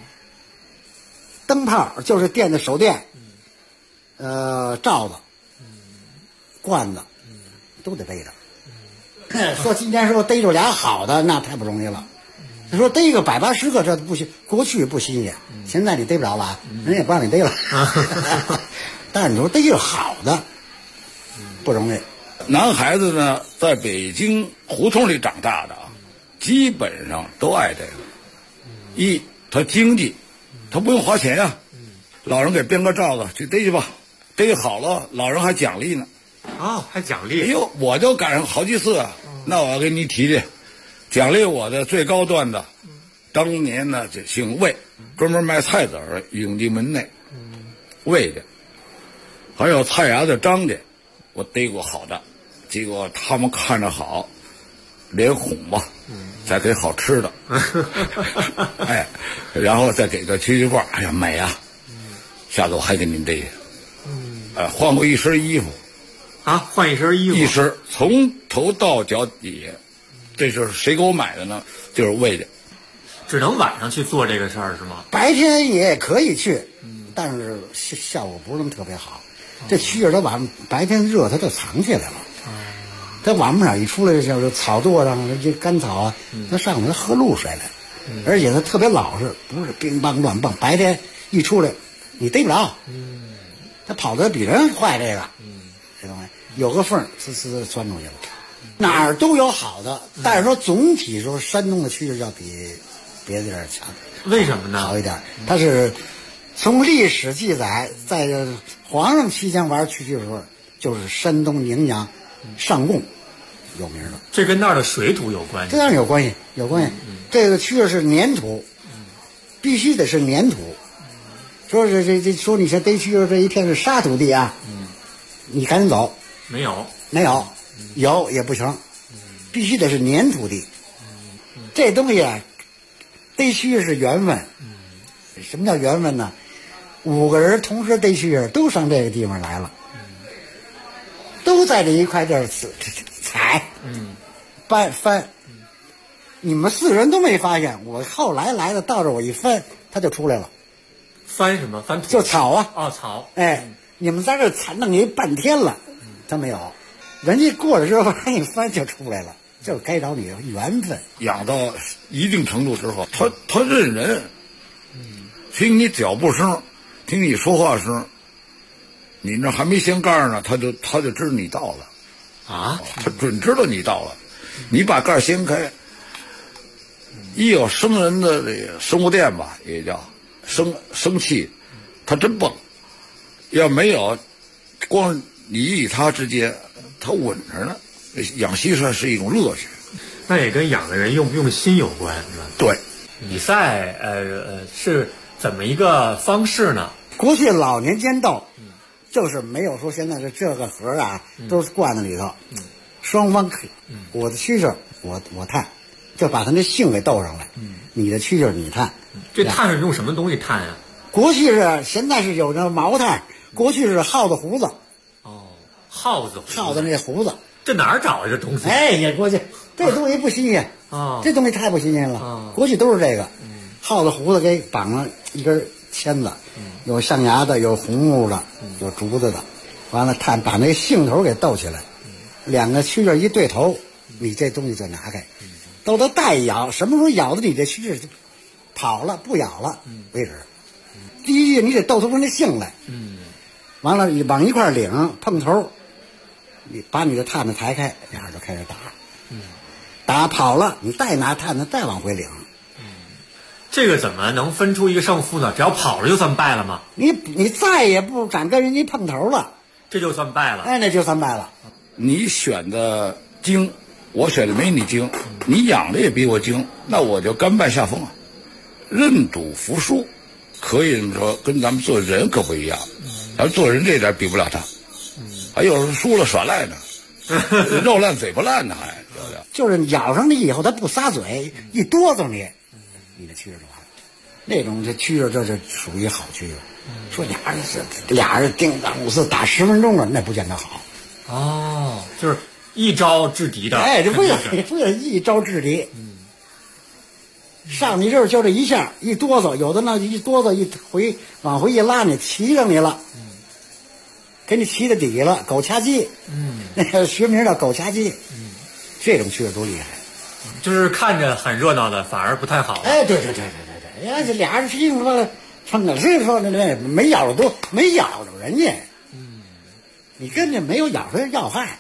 灯泡就是电的手电，罩子、罐子都得背着。说今天说逮着俩好的，那太不容易了。 他说逮个180个这不行，过去不新鲜，现在你逮不着了啊，人也不让你逮了。但是你说逮个好的不容易。 男孩子呢，在北京胡同里长大的啊，基本上都爱这个。一，他经济，他不用花钱呀。老人给编个罩子去逮去吧，逮好了，老人还奖励呢。 哦，还奖励？ 哎呦，我就赶上好几次啊。那我要给你提提，奖励我的最高端的，当年呢就姓魏，专门卖菜籽儿，永定门内，魏家，还有菜芽的张家，我逮过好的。结果他们看着好，连哄吧，再给好吃的，哎，然后再给个蛐蛐罐，哎呀美啊！下次我还给您逮去，换过一身衣服， 啊，换一身衣服， 一身从头到脚底下，这是谁给我买的呢？就是魏家， 只能晚上去做这个事儿是吗？ 白天也可以去，但是效果不是那么特别好。这蛐儿它白天热，它就藏起来了。它晚上一出来就是草垛上这干草啊，它上面它喝露水来，而且它特别老实，不是乒乓乱蹦。白天一出来，你逮不着，它跑得比人快。这个，这东西有个缝，呲呲钻出去了。哪儿都有好的，但是说总体说山东的蛐儿要比别的地儿强。 为什么呢？ 好一点，它是从历史记载，在皇上期间玩蛐蛐的时候，就是山东宁阳上贡有名的。 这跟那儿的水土有关系？ 这当然有关系，有关系。这个蛐儿是粘土，必须得是粘土。说是这说你像逮蛐儿这一片是沙土地啊，你赶紧走。 没有， 有也不行，必须得是粘土地。这东西啊，逮蛐儿是缘分。什么叫缘分呢？5个人同时逮蛐儿，都上这个地方来了，都在这一块地儿踩，翻，你们4人都没发现，我后来来的，到这我一翻，它就出来了。 翻什么？翻土？ 就草啊！ 哦，草。 哎，你们在这踩弄一半天了，它没有，人家过来之后一翻就出来了，就该找你的缘分。 养到一定程度之后，他认人，听你脚步声，听你说话声，你那还没掀盖呢，他就知道你到了啊， 他准知道你到了。你把盖掀开，一有生人的这个生物电吧，也叫生气，他真蹦；要没有，光你与他之间，他稳着呢。养蟋蟀是一种乐趣， 那也跟养的人用不用心有关，是吧？ 对， 比赛是怎么一个方式呢？ 过去老年间斗，就是没有说现在这个盒啊，都是灌在里头，双方可以，我的蛐蛐我探，就把他那姓给斗上来，你的蛐蛐你探。 这探是用什么东西探啊？ 过去是，现在是有那毛探，过去是耗子胡子。 哦，耗子那胡子， 这哪儿找这东西？ 哎呀，过去这东西不新鲜啊， 这东西太不新鲜了。过去都是这个，耗子胡子给绑了一根签子，有象牙的，有红木的，有竹子的，完了探把那杏头给斗起来，2个蛐蛐一对头，你这东西就拿开，斗到带咬，什么时候咬的你这蛐蛐跑了不咬了为止。第一句你得斗出那性来，完了你往一块领碰头，你把你的探子抬开，俩人就开始打，打跑了你再拿探子再往回领。 这个怎么能分出一个胜负呢？只要跑了就算败了吗？ 你再也不敢跟人家碰头了， 这就算败了。 哎，那就算败了。 你选的精，我选的没你精，你养的也比我精，那我就甘拜下风啊。认赌服输，可以这么说，跟咱们做人可不一样。咱们做人这点比不了他，还有时输了耍赖呢，肉烂嘴不烂呢，还就是咬上你以后他不撒嘴，一哆嗦你的蛐蛐就完了。那种这蛐蛐这就属于好蛐蛐。说俩人叮当五四打10分钟了，那不见得好。 哦，就是一招制敌的。 哎，这不是一招制敌。上你这儿就这一下一哆嗦，有的呢一哆嗦往回一拉你骑上你了，给你骑到底了，狗掐鸡，那个学名叫狗掐鸡，这种蛐蛐多厉害。 就是看着很热闹的，反而不太好。 哎，对，呀，这俩人拼出来，撑的是说那没咬着人家，你跟着没有咬着要害，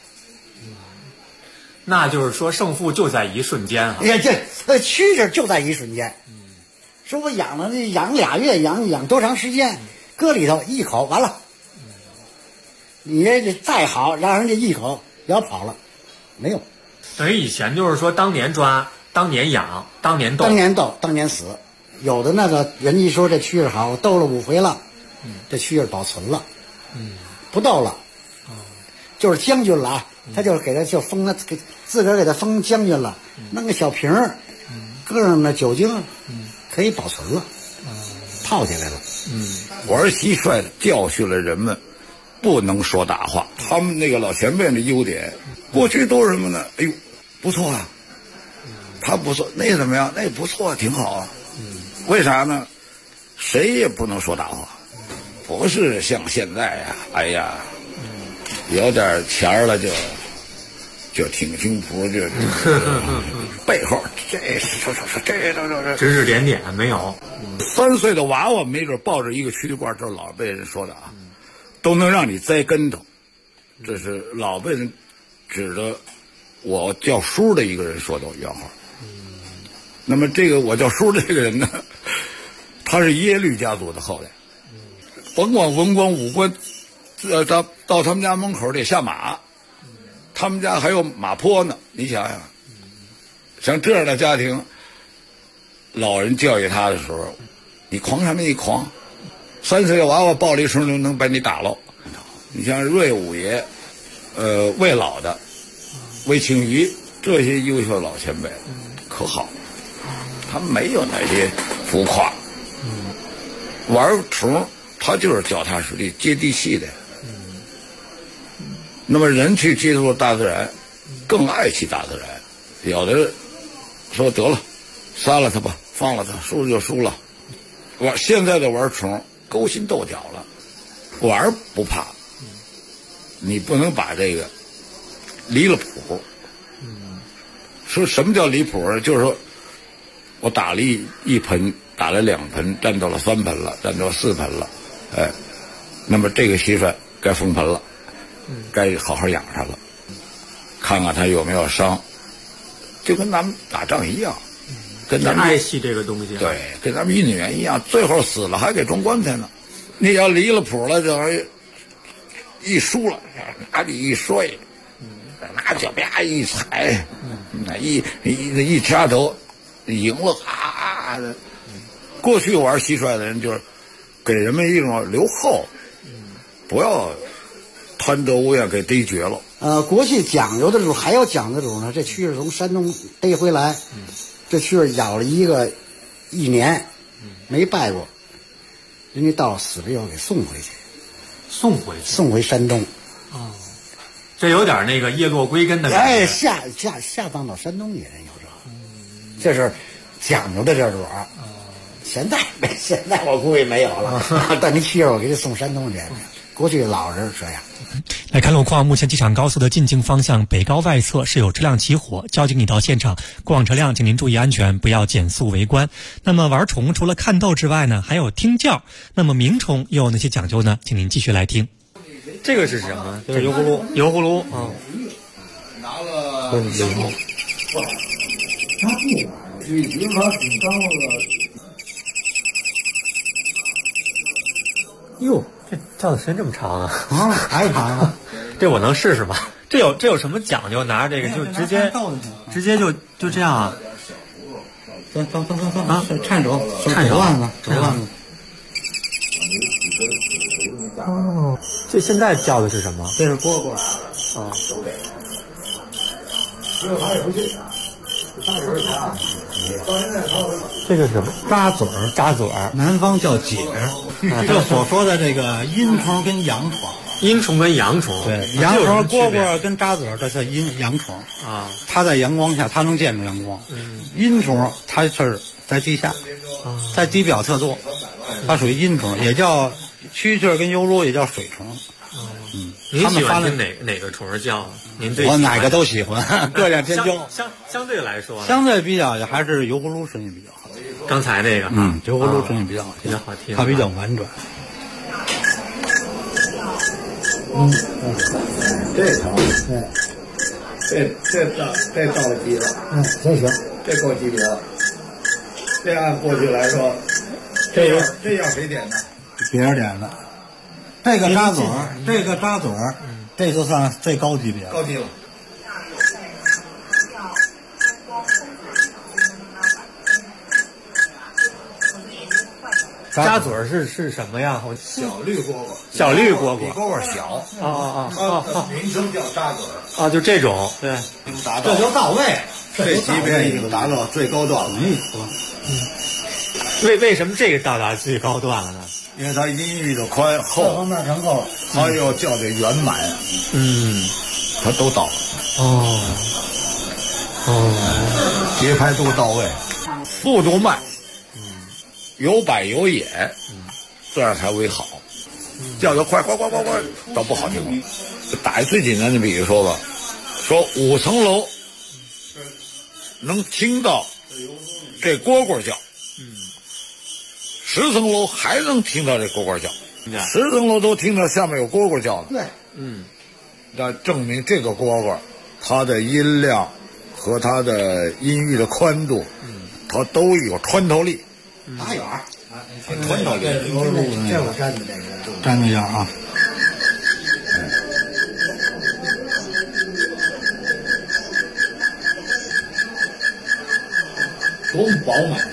那就是说胜负就在一瞬间啊！ 哎呀，这蛐蛐就在一瞬间。说我养俩月，养多长时间？搁里头一口完了，你这再好，让人家一口咬跑了，没用。 等于以前就是说，当年抓，当年养，当年斗， 当年死。有的那个人家说这蛐儿好，我斗了5回了，这蛐儿保存了，不斗了，就是将军了啊，他就给他就封他，自个儿给他封将军了，弄个小瓶儿，搁上那酒精，可以保存了，泡起来了。 玩蟋蟀的教训了人们不能说大话。他们那个老前辈的优点，过去都是什么呢？哎呦，不错啊，他不错，那怎么样？那不错，挺好啊。为啥呢？谁也不能说大话，不是像现在呀，哎呀，有点钱了就挺听谱，就背后这指指点点没有。 3岁的娃娃没准抱着一个蛐罐，这是老辈人说的啊，都能让你栽跟头。这是老辈人指着我叫叔的一个人说的原话。那么这个我叫叔这个人呢，他是耶律家族的后代，甭管文官武官，到他们家门口得下马，他们家还有马坡呢。你想想，像这样的家庭，老人教育他的时候，你狂什么？你狂！3岁的娃娃抱了一声就能把你打了。你像瑞五爷，魏老的，魏庆余这些优秀老前辈，可好。他没有那些浮夸，玩虫他就是脚踏实地、接地气的。那么人去接触大自然，更爱惜大自然。有的说得了，杀了他吧，放了他，输就输了。现在的玩虫勾心斗角了，玩不怕，你不能把这个离了谱。说什么叫离谱呢？就是说。我打了一盆，打了2盆，占到了3盆了，占到4盆了，哎，那么这个蟋蟀该封盆了，该好好养它了，看看它有没有伤，就跟咱们打仗一样，跟咱们爱惜这个东西， 对，跟咱们运动员一样，最后死了还给装棺材呢。你要离了谱了，这玩意一输了，哪里一摔，拿脚啪一踩，一掐头。赢了啊！过去玩蟋蟀的人就是给人们一种留后，不要贪得无厌给逮绝了。 过去讲究的主还要讲究的主呢，这蛐儿从山东逮回来，这蛐儿咬了1年，没败过，人家到死了以后给送回去，送回山东。 这有点那个叶落归根的感觉。 哎，下葬到山东去，人有这。这是讲究的这主儿，现在我估计没有了。但你去我给你送山东去，过去老人这样。 来看路况，目前机场高速的进京方向北高外侧是有车辆起火，交警已到现场，过往车辆请您注意安全，不要减速围观。那么玩虫除了看斗之外呢，还有听叫。那么鸣虫又有哪些讲究呢？请您继续来听。 这个是什么？这是油葫芦啊。 拿了他不是银行挺高的。 哟，这叫的时间这么长啊！ 还长啊！ 这我能试试吗？这有什么讲究？拿着这个就直接就这样啊？ 走啊！颤手腕子，手腕子。 哦，这现在叫的是什么？ 这是蝈蝈。 啊。这个是什么？ 扎嘴儿，南方叫解。就所说的这个阴虫跟阳虫， 阴虫跟阳虫， 对，阳虫蝈蝈跟扎嘴儿，这是阳虫啊。 它在阳光下，它能见着阳光。阴虫它是在地下，在地表侧坐，它属于阴虫，也叫蛐蛐跟油芦，也叫水虫。 您喜欢听哪个虫儿叫？您最我哪个都喜欢，各量天骄。 相对来说， 相对比较还是油葫芦声音比较好。 刚才那个， 油葫芦声音比较好， 比较好听， 它比较婉转。 这条， 这到了级了， 这行， 这够级别了。这按过去来说，这样谁点的？ 别人点的。这个扎嘴儿，这就算最高级别了。 高级了。 扎嘴儿是什么呀？ 小绿蝈蝈， 小绿蝈蝈， 比蝈蝈小。 啊！ 名称叫扎嘴儿。 啊，就这种，对， 这就到位，这级别已经达到最高段了。 为什么这个到达最高段了呢？ 因为它音域的宽厚， 各方面全够了， 它又叫的圆满，它都到了。节拍都到位，速度慢，有板有野，这样才为好。叫得快倒不好听了。打一最简单的比喻说吧，说5层楼能听到这蝈蝈叫，10层楼还能听到这蝈蝈叫，10层楼都听到下面有蝈蝈叫呢。 对， 那证明这个蝈蝈它的音量和它的音域的宽度，它都有穿透力。 打远儿， 穿透力。 这我粘的这个， 粘一下啊。 多么饱满！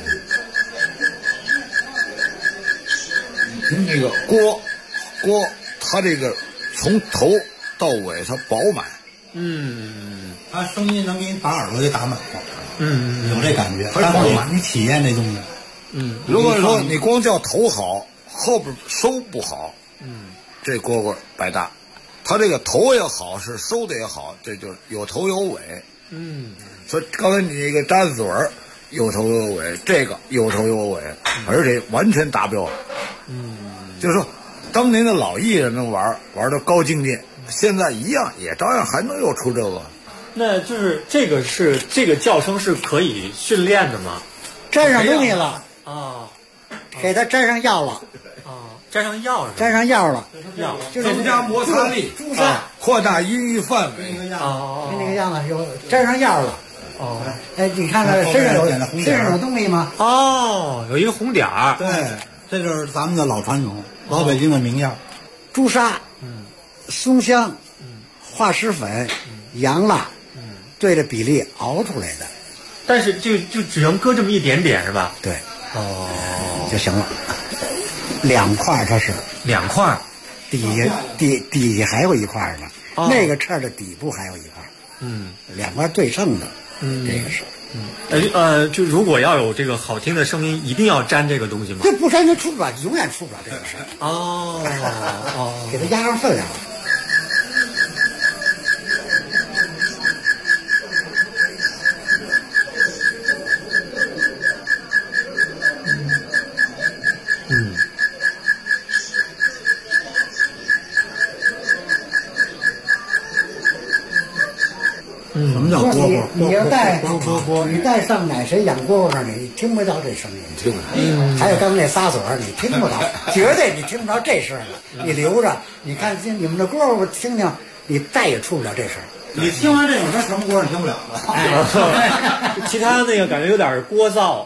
你听这个蝈，它这个从头到尾它饱满， 它声音能给你把耳朵给打满了，有这感觉。 它饱满， 你体验这东西。 如果说你光叫头好，后边收不好，这蝈蝈白搭。它这个头也好，是收的也好，这就有头有尾。所以刚才你那个扎嘴儿有头有尾，这个有头有尾，而且完全达标了。就是说，当年的老艺人能玩到高境界，现在一样也照样还能又出这个。 那就是这个叫声是可以训练的吗？ 沾上东西了啊， 给它沾上药了啊，沾上药了， 沾上药了，就是增加摩擦力， 朱砂， 扩大音域范围。 跟那个样子有沾上药了。你看看身上有东西吗？ 有一个红点儿。 对，这就是咱们的老传统，老北京的名样。 朱砂，松香，化石粉，洋蜡，对着比例熬出来的。 但是就只能搁这么一点点是吧？ 对，就行了。2块它是 2块， 底下还有1块呢，那个翅的底部还有1块，2块对称的。这个是， 就如果要有这个好听的声音，一定要沾这个东西吗？ 这不沾就出不了，永远出不了这个声。给它压上分量了。 什么叫蝈蝈？ 你要带上奶谁养蝈蝈那儿，你听不到这声音。 听不到。 还有刚才那撒嘴儿，你听不着，绝对你听不着这声了。你留着，你看你们的蝈蝈听听，你再也出不了这声。 你听完这首歌，什么蝈蝈你听不了了。 其他那个感觉有点聒噪，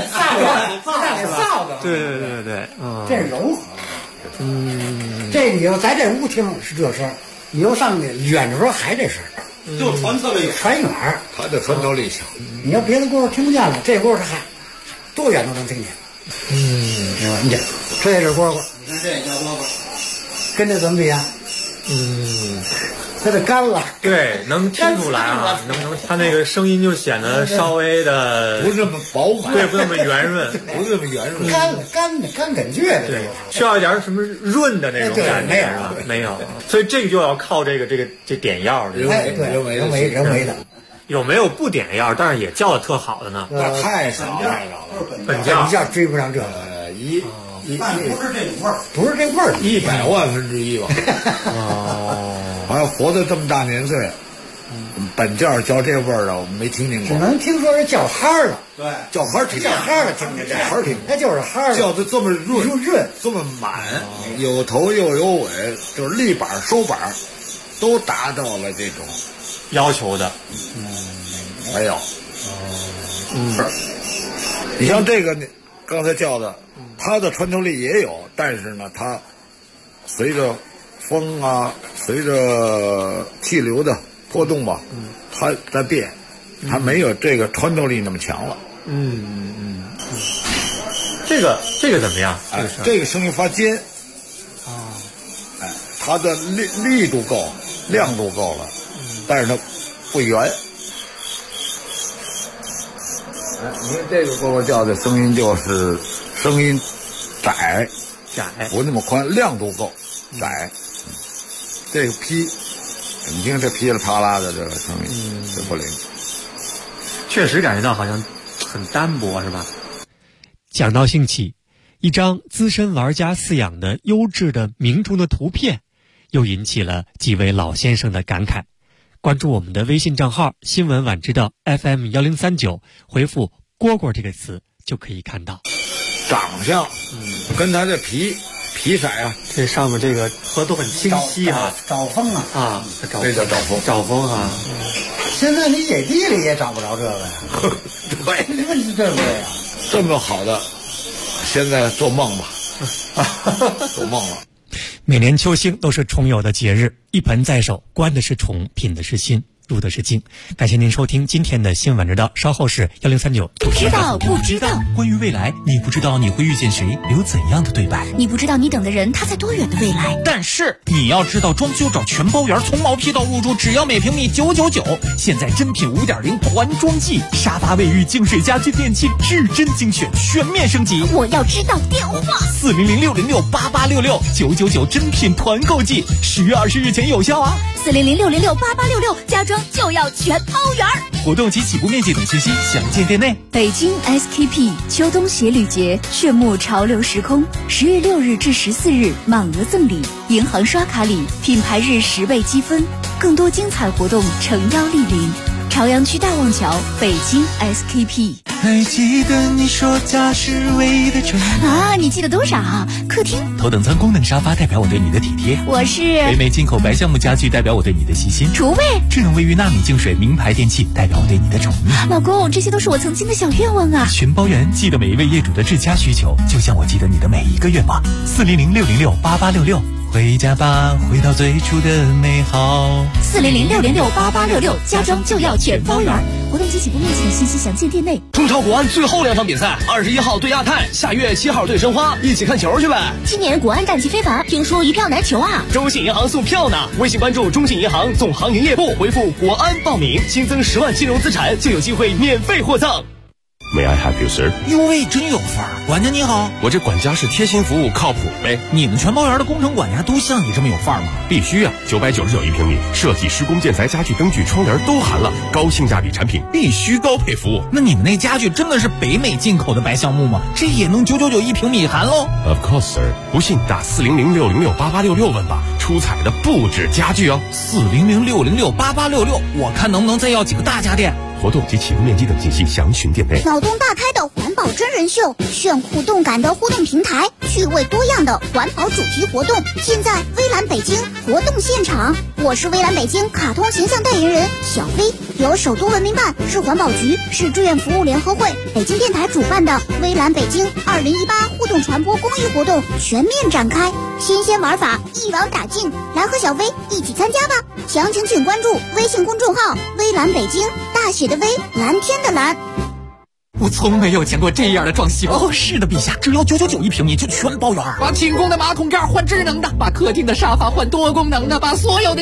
臊的。 对， 这是柔和。这你要在这屋听是这声，你又上去远的时候还这声。 就传特别传远， 它的穿透力强。 你要别的蝈蝈听不见了，这蝈蝈是多远都能听见。你这是蝈蝈， 你看这也叫蝈蝈， 跟这怎么比啊？它这干了， 对，能听出来啊，能，它那个声音就显得稍微的不这么饱满， 对，不那么圆润， 不这么圆润， 干哏倔的， 对，需要一点什么润的那种感觉，是吧？没有，所以这个就要靠这点药的， 人为的。 有没有不点药但是也叫的特好的呢？ 那太少了， 本教追不上这个。 但不是这味儿， 不是这味儿 ，100万分之1吧。 好像活到这么大年岁，本件叫这味儿的我没听见过， 只能听说是叫哈了。 对，叫哈听， 叫哈了，听着叫哈听， 那就是哈了， 叫的这么润，这么满，有头又有尾，就是立板收板都达到了这种要求的。 没有。你像这个，刚才叫的，它的穿透力也有，但是呢，它随着风啊，随着气流的波动吧，它在变，它没有这个穿透力那么强了。 这个怎么样？ 这个声音发尖啊，它的力度够，亮度够了，但是它不圆。你看这个蝈蝈叫的声音就是声音窄，不那么宽，亮度够，窄。这个劈，你听这噼里啪啦的这个声音，这不灵。 确实感觉到好像很单薄，是吧？讲到兴起，一张资深玩家饲养的优质的鸣虫的图片，又引起了几位老先生的感慨。关注我们的微信账号新闻晚知道 FM1039，回复蝈蝈这个词就可以看到。 长相，跟它这皮色啊， 这上面这个河都很清晰啊， 找风啊， 这叫找风， 找风啊。 现在你野地里也找不着这个呀， 对， 问题对不对呀？ 这么好的，现在做梦吧，做梦了。 每年秋兴都是虫友的节日，一盆在手，观的是虫，品的是心，入的是境。感谢您收听今天的新闻知道，稍后是1039 不知道不知道。 关于未来，你不知道你会遇见谁，有怎样的对白， 你不知道你等的人他在多远的未来。 但是你要知道，装修找全包圆，从毛坯到入住，只要每平米999。现在真品5.0团装季，沙发、卫浴、净水、家居、电器，至臻精选，全面升级。 我要知道电话 400-606-8866，999真品团购季，10月20日前有效啊 ！400-606-8866，家装就要全包圆。 活动及起步面积等信息详见店内。 北京 SKP 秋冬鞋履节炫目潮流时空，10月6日至14日满额赠礼，银行刷卡礼，品牌日10倍积分，更多精彩活动诚邀莅临。朝阳区大望桥，北京 SKP。 还记得你说家是唯一的宠啊？你记得多少？客厅头等舱功能沙发代表我对你的体贴， 我是北美进口白橡木家具代表我对你的细心， 厨卫智能卫浴纳米净水名牌电器代表我对你的宠溺。 老公，这些都是我曾经的小愿望啊！ 全包圆记得每一位业主的至佳需求，就像我记得你的每一个愿望。400-606-8866，回家吧，回到最初的美好。 400-606-8866，家装就要全包圆。活动及起步面积的信息详见店内。 中超国安最后2场比赛，21号对亚太，下月7号对申花，一起看球去呗。 今年国安战绩非凡，听说一票难求啊！ 中信银行送票呢，微信关注中信银行总行营业部，回复国安报名，新增10万金融资产就有机会免费获赠。 May I help you, sir？ 哟喂，真有范儿！管家你好， 我这管家是贴心服务，靠谱呗。 你们全包圆的工程管家都像你这么有范儿吗？ 必须啊！999一平米，设计、施工、建材、家具、灯具、窗帘都含了，高性价比产品必须高配服务。 那你们那家具真的是北美进口的白橡木吗？这也能999一平米含喽 ？Of course, sir。不信打400-606-8866问吧，出彩的不止家具哦。 400-606-8866，我看能不能再要几个大家电。 活动及起步面积等信息详询店内。 脑洞大开的环保真人秀，炫酷动感的互动平台，趣味多样的环保主题活动，现在微蓝北京活动现场。我是微蓝北京卡通形象代言人小飞，由首都文明办、市环保局、市志愿服务联合会、北京电台主办的微蓝北京2018互动传播公益活动全面展开，新鲜玩法一网打尽，来和小飞一起参加吧！详情请关注微信公众号微蓝北京，大写的微，蓝天的蓝。 我从没有见过这样的装修。 哦，是的，陛下，只要999一平米就全包圆。 把清宫的马桶盖换智能的，把客厅的沙发换多功能的，把所有的